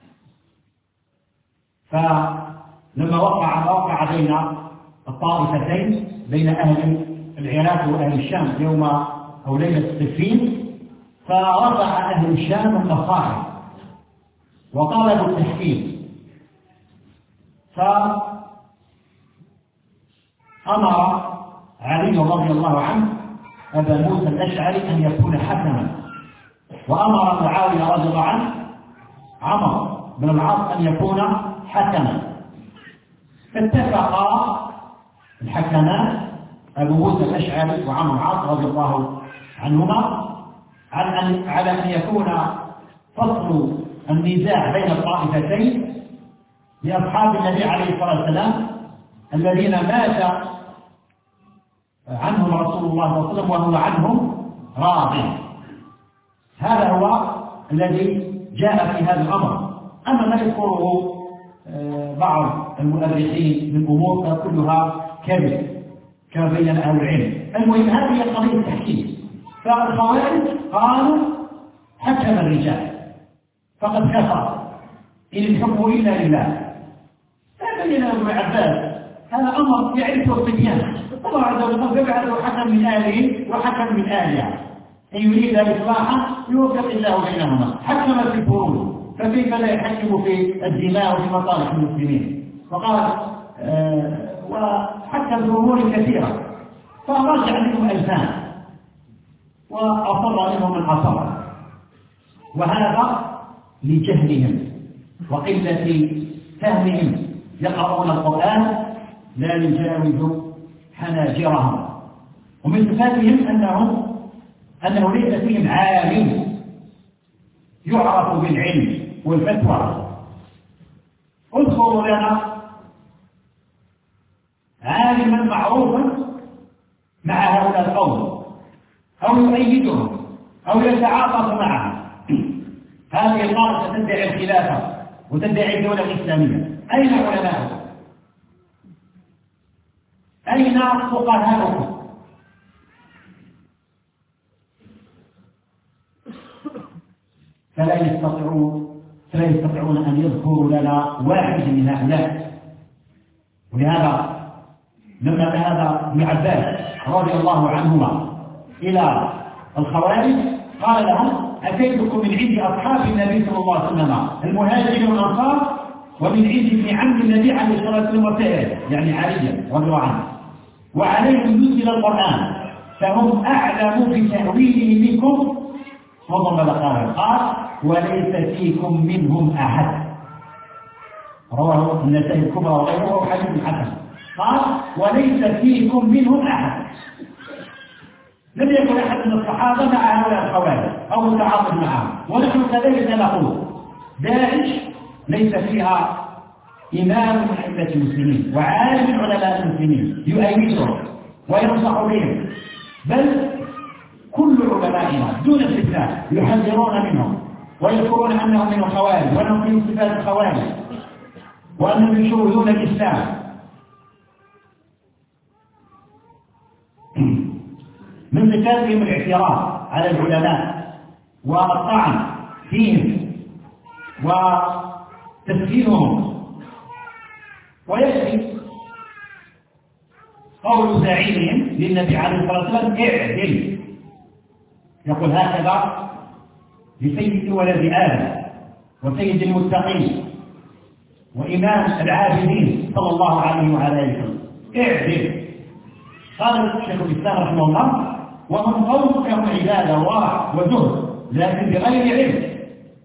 فلما وقع بين الطائفتين، بين أهل العراق وأهل الشام يوم أو ليلة السفين، فرفع أهل الشام المصاحف وطالبوا التحكيم، فأمر علي رضي الله عنه أبا موسى الأشعري أن يكون حكما، وأمر معاوية رضي الله عنه عمرو بن العاص أن يكون حكما. فاتفقا الحكمان أبو موسى الأشعري وعمرو بن العاص رضي الله عنهما على أن يكون فصل النزاع بين الطائفتين لأصحاب النبي عليه الصلاة والسلام الذين مات عنهم رسول الله صلى الله عليه وسلم وهو عنهم راض. هذا هو الذي جاء في هذا الأمر. أما ما يذكره بعض المؤرخين من أمور فكلها كذب كما بين أهل العلم. المهم هذه قضية التحكيم. فالخوارج قالوا حكم الرجال فقد كفر إن الحكم إلا لله. فبين ابن عباس هذا أمر يعرفه الصبيان، الله عز وجل يبعث حكم من آله وحكم من آلهة، إن يريد إصلاحا يوفق الله بينهما. حكم في الفروض فكيف لا يحكم في الدماء وفي مصالح المسلمين؟ وقال وحكم في أمور كثيرة، فرجع منهم ألفان وأصر منهم من أصر، وهذا لجهلهم وقلة فهمهم. يقرؤون القرآن لا يجاوز حناجرهم. ومن صفاتهم أنه ليس فيهم عالم يعرف بالعلم والفتوى. اذكروا لنا عالما معروفا مع هؤلاء القوم أو يؤيدهم أو يتعاطف معهم. هذه الطائفة تدعي الخلافة وتدعي الدولة الإسلامية، أين علماؤكم؟ أين فقهاؤكم؟ فلا يستطيعون أن يذكروا لنا واحد من هؤلاء. ولهذا لما ذهب ابن عباس رضي الله عنهما إلى الخوارج قال لهم أتيتكم من عند أصحاب النبي صلى الله عليه وسلم المهاجرين والأنصار ومن عند ابن عم النبي عليه الصلاة والسلام وسائر، يعني عليا رضي الله عنه، وعليهم نزل القرآن فهم أعلم بتأويله منكم. وضرب قال وليس فيكم منهم أحد. رواه النسائي الكبرى وغيره حديث حسن. قال وليس فيكم منهم أحد. لم يكن أحد من الصحابة مع هؤلاء الخوارج أو متعاطف معهم، ونحن كذلك نقول داعش ليس فيها إمام من أئمة المسلمين وعالم من علماء المسلمين يؤيدهم وينصح بهم، بل كل علمائنا دون استثناء يحذرون منهم ويذكرون أنهم من الخوارج وأنهم من صفات الخوارج وأنهم يشوهون الإسلام. من صفاتهم الاعتراض على العلماء والطعن فيهم وتسجيلهم. ويكفي قول زعيمهم للنبي عليه الصلاة والسلام اعدل، يقول هكذا لسيد ولد آدم وسيد المتقين وإمام العابدين صلى الله عليه وعلى آله وسلم اعدل. قال الشيخ الإسلام رحمه الله ومن قومك هم عبادة وورع وزهد لكن بغير علم،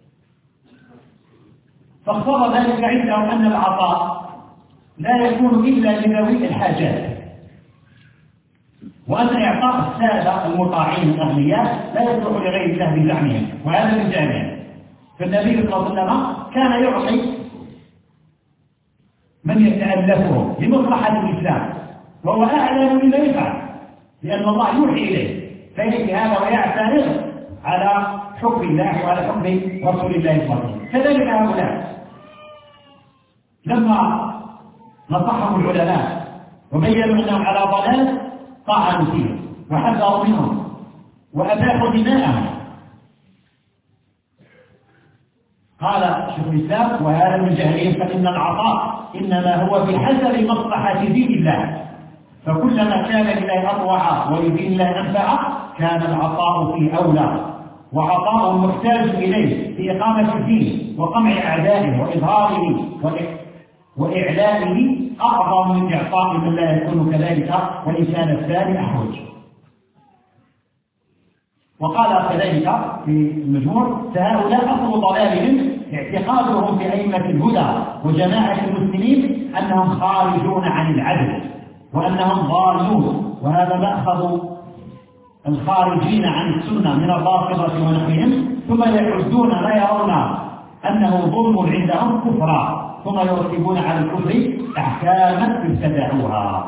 فاقتضى ذلك عندهم أن العطاء لا يكون إلا لذوي الحاجات، وأن إعطاء السادة المطاعين الأغنياء لا يصلح لغير الله بزعمهم، وهذا من جانبه. فالنبي صلى الله عليه وسلم كان يعطي من يتألفه لمصلحة الإسلام وهو أعلم بما يفعل، لأن الله يوحي إليه فيأتي هذا ويعترض على حكم الله وعلى حكم رسول الله صلى الله عليه وسلم. كذلك هؤلاء لما نصحهم العلماء وبينوا أنهم على ضلال طعنوا فيه وحذروا منهم وأباحوا دماءهم. قال شيخ الإسلام وهذا من جهلهم فإن العطاء إنما هو بحسب مصلحة دين الله، فكلما كان لله أطوع ولدين الله أنفع كان العطاء فيه أولى، وعطاء محتاج إليه في إقامة الدين وقمع أعدائه وإظهاره وإعلائه أعظم من إعطاء من لا يكون كذلك وإن كان الثاني أحوج. وقال كذلك في المجموع: فهؤلاء أصل ضلالهم اعتقادهم في أئمة الهدى وجماعة المسلمين أنهم خارجون عن العدل وأنهم ضالون، وهذا مأخذ الخارجين عن السنة من الرافضة ونحوهم، ثم يعدون ما يرون أنه ظلم عندهم كفرا، ثم يرتبون على الكفر أحكاما ابتدعوها.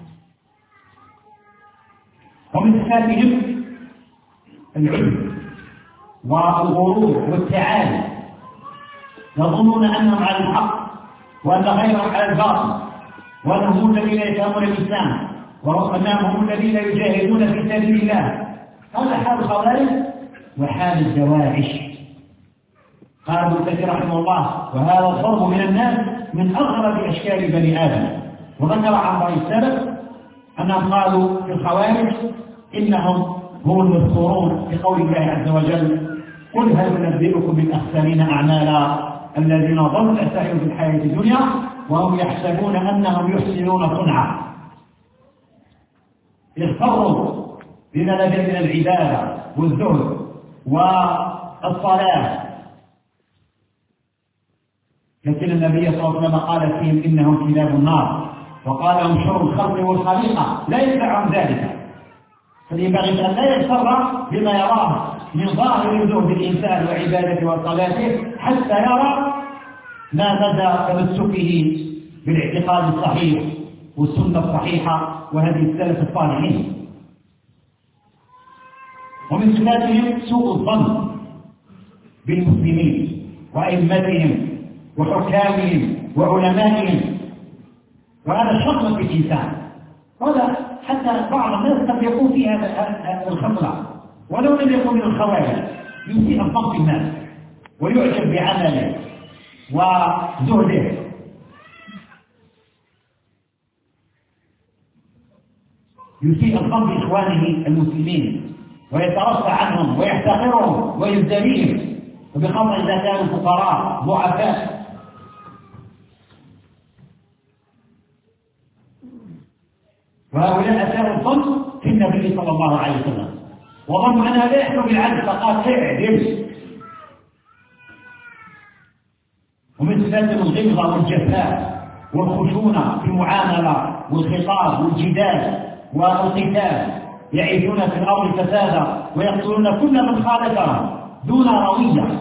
ومن صفاتهم العلم والغرور والتعالي، يظنون أنهم على الحق وأن غيرهم على الباطل، وأنهم هم الذين يفهمون الإسلام، وأنهم هم الذين يجاهدون في سبيل الله. هذا حال الخوارج وحال الدواعش. قال ابن كثير رحمه الله: وهذا الضرب من الناس من أغرب أشكال بني آدم. وذكر عن رأي السلف أنهم قالوا في الخوارج إنهم هم المذكورون في قول الله عز وجل: قل هل ننبئكم بالأخسرين أعمالا الذين ضلوا سعيهم في الحياة الدنيا وهم يحسبون أنهم يحسنون صنعا. اغتروا بما لدى من العبادة والزهد والصلاة، لكن النبي صلى الله عليه وسلم قال فيهم: إنهم كلاب النار، وقال: هم شر الخلق والخليقة لا يدفعهم ذلك. فينبغي أن لا يغتر بما يراه من ظاهر زهد الإنسان وعبادته وصلاته حتى يرى ما مدى تمسكه بالاعتقاد الصحيح والسنة الصحيحة وهذه السلف الصالحين. ومن صفاتهم سوء الظن بالمسلمين وأئمتهم وحكامهم وعلمائهم، وهذا شر في الإنسان. وهذا حتى بعض الناس قد يكون في هذا الخطأ ولو لم يكن من الخوارج، يسيء الظن بالناس ويعجب بعمله وزهده. يسيء الظن بإخوانه المسلمين ويترفع عنهم ويحتقرهم ويزدريهم، وبخاصة إذا كانوا فقراء ضعفاء. وهؤلاء أساءوا الظن في النبي صلى الله عليه وسلم، وظنوا أنها لا يحكم بالعدل فقال: اعدل. ومن صفاتهم الغلظة والجفاء والخشونة في المعاملة والخطاب والجدال والقتال، يعيشون في الأرض فسادا ويقتلون كل من خالفهم دون روية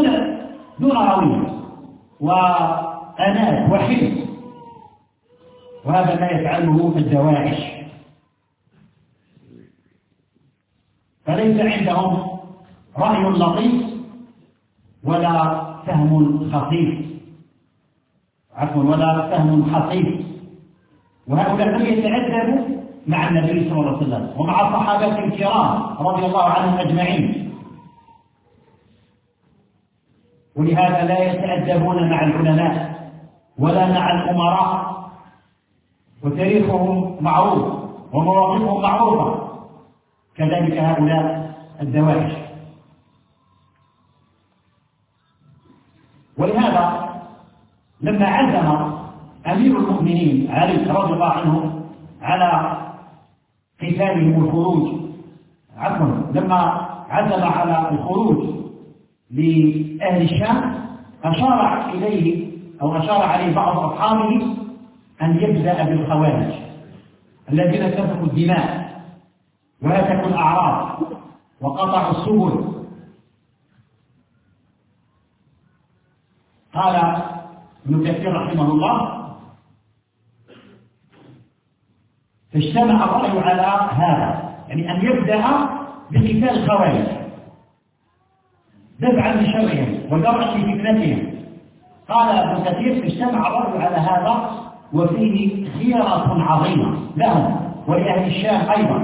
وأنات وحلم، وهذا ما يفعله الدواعش. فليس عندهم رأي لطيف ولا فهم خفيف، ولا فهم حصيف. وهؤلاء لم يتأدبوا مع النبي صلى الله عليه وسلم ومع الصحابة الكرام رضي الله عنهم أجمعين، ولهذا لا يتأدبون مع العلماء ولا مع الأمراء، وتاريخهم معروف ومواقفهم معروفة. كذلك هؤلاء الدواعش. ولهذا لما عزم أمير المؤمنين علي رضي الله عنه على قتالهم والخروج، لما عزم على الخروج لأهل الشام، أشار إليه أو أشار عليه بعض أصحابه أن يبدأ بالخوارج الذين سفكوا الدماء وهتكوا الأعراض وقطعوا السبل. قال ابن كثير رحمه الله: فاجتمع الرأي على هذا، يعني أن يبدأ بقتال الخوارج دفعا لشرهم ودرعا لفتنتهم. قال ابن كثير: اجتمع الرأي على هذا وفيه خيرة عظيمة لهم ولأهل الشام أيضا،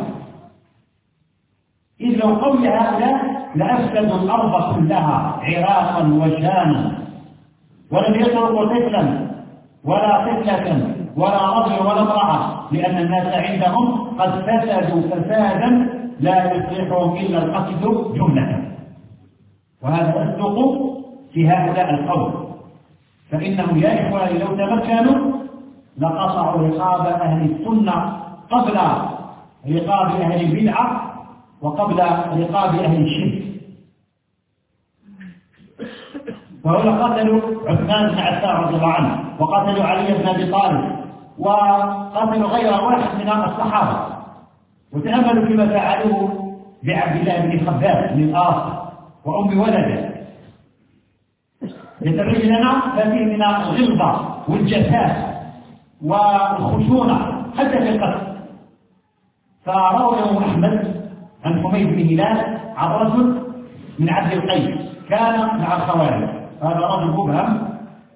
إذ لو قوي هؤلاء لأفسدوا الأرض كلها عراقا وشاما، ولم يتركوا طفلا ولا طفلة ولا رجل ولا امرأة، لأن الناس عندهم قد فسدوا فسادا لا يصلحهم إلا القتل جملة. وهذا أصدق في هؤلاء القوم، فإنهم يا إخواني لو تمكنوا لقطعوا رقاب أهل السنة قبل رقاب أهل البدعة وقبل رقاب أهل الشرك. وهؤلاء قتلوا عثمان بن عفان رضي الله عنه، وقتلوا علي بن أبي طالب، وقتلوا غير واحد من الصحابة. وتأملوا فيما فعلوه بعبد الله بن خباب بن الآص وأم ولده، يتبين لنا فيه من الغلظة والجفاف والخشونة حتى في القتل. فروى الإمام أحمد عن حميد بن هلال عن رجل من عبد القيس كان مع الخوارج، هذا رجل مبهم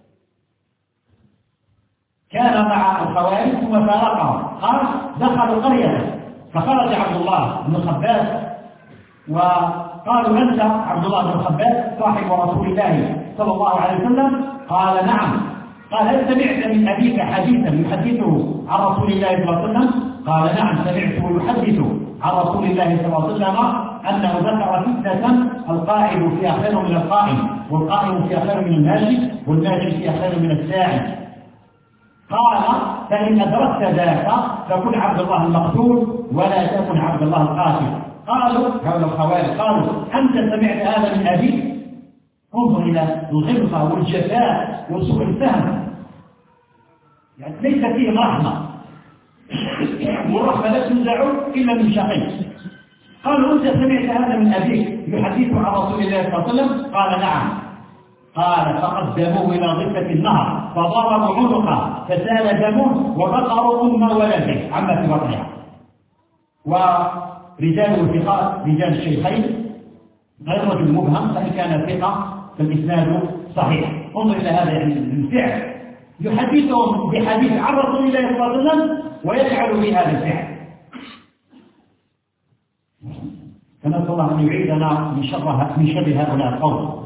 كان مع الخوارج ثم فارقهم، قال دخلوا قرية فخرج عبد الله بن خباب وقالوا أنت عبد الله بن خباب صاحب رسول الله صلى الله عليه وسلم؟ قال نعم. قال هل سمعت من أبيك حديثا يحدثه عن رسول الله صلى الله عليه وسلم؟ قال نعم سمعته يحدث عن رسول الله صلى الله عليه وسلم أنه ذكر فتنة القاعد فيها خير من القائم، والقائم فيها خير من الماشي، والماشي فيها خير من الساعي. قال فإن أدركت ذاك فكن عبد الله المقتول ولا تكن عبد الله القاتل. قالوا هؤلاء الخوارج قالوا أنت سمعت هذا من أبيك؟ انظر إلى الغلظة والجفاء وسوء الفهم، يعني ليس فيه رحمة، والرحمة لا تنزع إلا من شقي. قالوا أنت سمعت هذا من أبيك يحدث عن رسول الله صلى الله عليه وسلم؟ قال نعم. قال فقدموه إلى ضفة النهر فضربوا عنقه فسال دمه وبقروا أم ولده عما في بطنها. ورجاله ثقات رجال الشيخين غير رجل مبهم، فإن كان ثقة فالإسناد صحيح. انظر إلى هذا يعني الفعل، يحدثهم بحديث عن رسول الله صلى الله عليه وسلم ويفعل بهذا الفعل. فنسأل الله أن يعيدنا من شر هؤلاء القوم.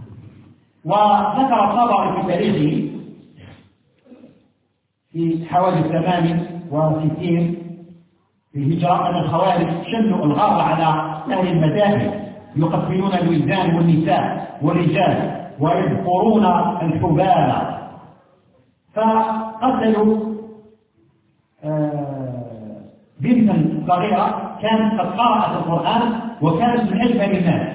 وذكر الطبري في تاريخه في حوالي 68 في الهجرة أن الخوارج شنوا الغارة على أهل المذاهب، يقتلون الولدان والنساء والرجال ويذكرون الحبال. فقتلوا بنتا صغيرة كانت قد قرأت القرآن وكانت من أجمل الناس،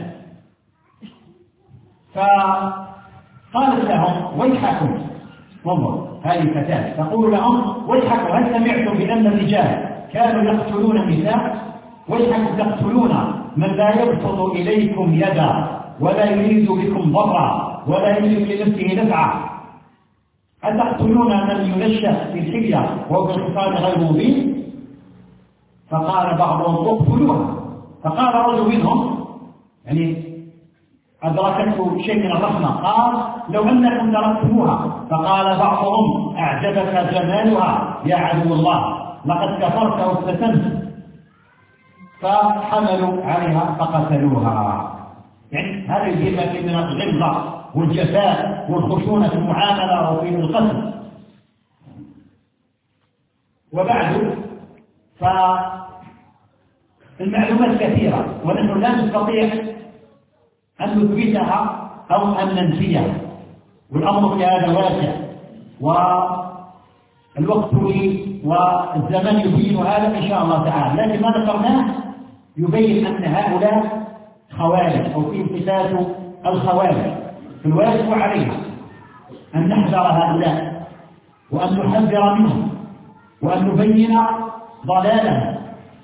فقالت لهم ويحكم، انظر هذه الفتاة تقول لهم ويحكم هل سمعتم بأن الرجال كانوا يقتلون النساء؟ ويحكم تقتلون من لا يبسط إليكم يدا ولا يريد بكم ضرا ولا يملك لنفسه نفعا، أتقتلون من ينشأ في الحلية وهو في الخصام غير مبين؟ فقال بعضهم اقتلوها. فقال رجل منهم يعني أدركته شيء من الرحمة قال لو أنكم تركتموها. فقال بعضهم أعجبك جمالها يا عدو الله لقد كفرت وافتتنت، فحملوا عليها فقتلوها. يعني هذه الجملة من الغلظة والجفاء والخشونة في المعاملة وفي القتل. وبعد فالمعلومات كثيرة ونحن لا نستطيع أن نثبتها أو أن ننفيها، والأمر في هذا واسع والوقت والزمان يبين هذا إن شاء الله تعالى. لكن ما ذكرناه يبين أن هؤلاء خوارج أو في صفات الخوارج، فالواجب علينا أن نحذر هؤلاء وأن نحذر منهم وأن نبين ضلالهم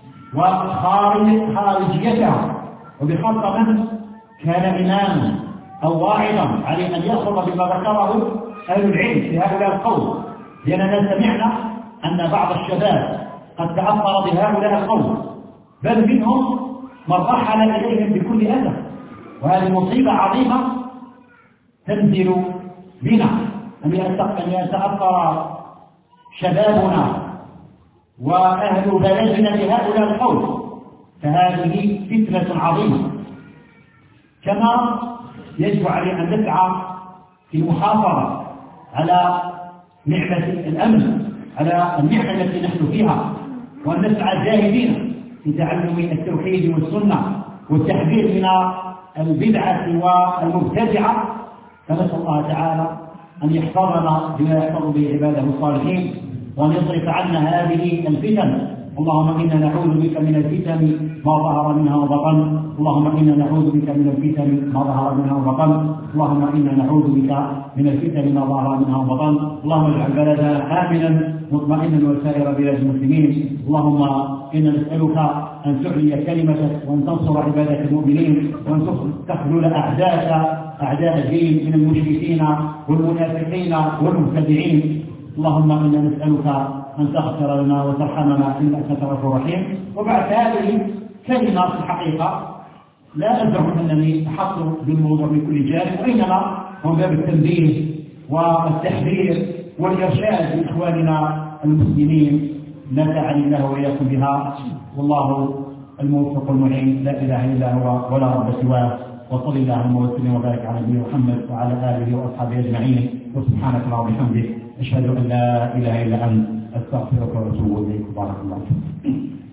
وخارجيتهم، وبخاصة من كان إماما أو واعظا عليه أن يأخذ بما ذكره أهل العلم في هؤلاء القوم، لأننا سمعنا أن بعض الشباب قد تأثر بهؤلاء القوم، بل منهم من رحل إليهم بكل أذى، وهذه مصيبة عظيمة تنزل بنا أن يتأثر شبابنا وأهل بلدنا بهؤلاء القوم، فهذه فتنة عظيمة. كما يجب علينا أن نسعى في المحافظة على نعمة الأمن، على النعمة التي نحن فيها، وأن نسعى جاهدين في تعلم التوحيد والسنة والتحذير من البدعة والمبتدعة، فنسأل الله تعالى أن يحفظنا بما يحفظ به عباده الصالحين، وأن يصرف عنا هذه الفتن. اللهم إنا نعوذ بك من الفتن ما ظهر منها وبطن، اللهم إنا نعوذ بك من الفتن ما ظهر منها وبطن، اللهم إنا نعوذ بك من الفتن ما ظهر منها وبطن. اللهم اجعل بلدنا آمنا مطمئنا وسائر بلاد المسلمين. اللهم إنا نسألك أن تعلي كلمتك وأن تنصر عبادك المؤمنين، وأن تخذل أعداء الدين من المشركين والمنافقين والمبتدعين. اللهم إنا نسألك أن تغفر لنا وترحمنا إنك أنت الغفور الرحيم. وبعد هذه كلمة في الحقيقة لا أزعم أنني أحط بالموضوع من كل جانب، وإنما هو باب التنبيه والتحذير والإرشاد لإخواننا المسلمين، لا تعني الله وإياكم بها، والله الموفق المعين، لا إله إلا هو ولا رب سواه. وصل اللهم وسلم وبارك على نبينا محمد وعلى آله وأصحابه أجمعين، وسبحانك اللهم وبحمدك أشهد أن لا إله إلا أنت أستغفرك وأتوب إليك. بارك الله فيك.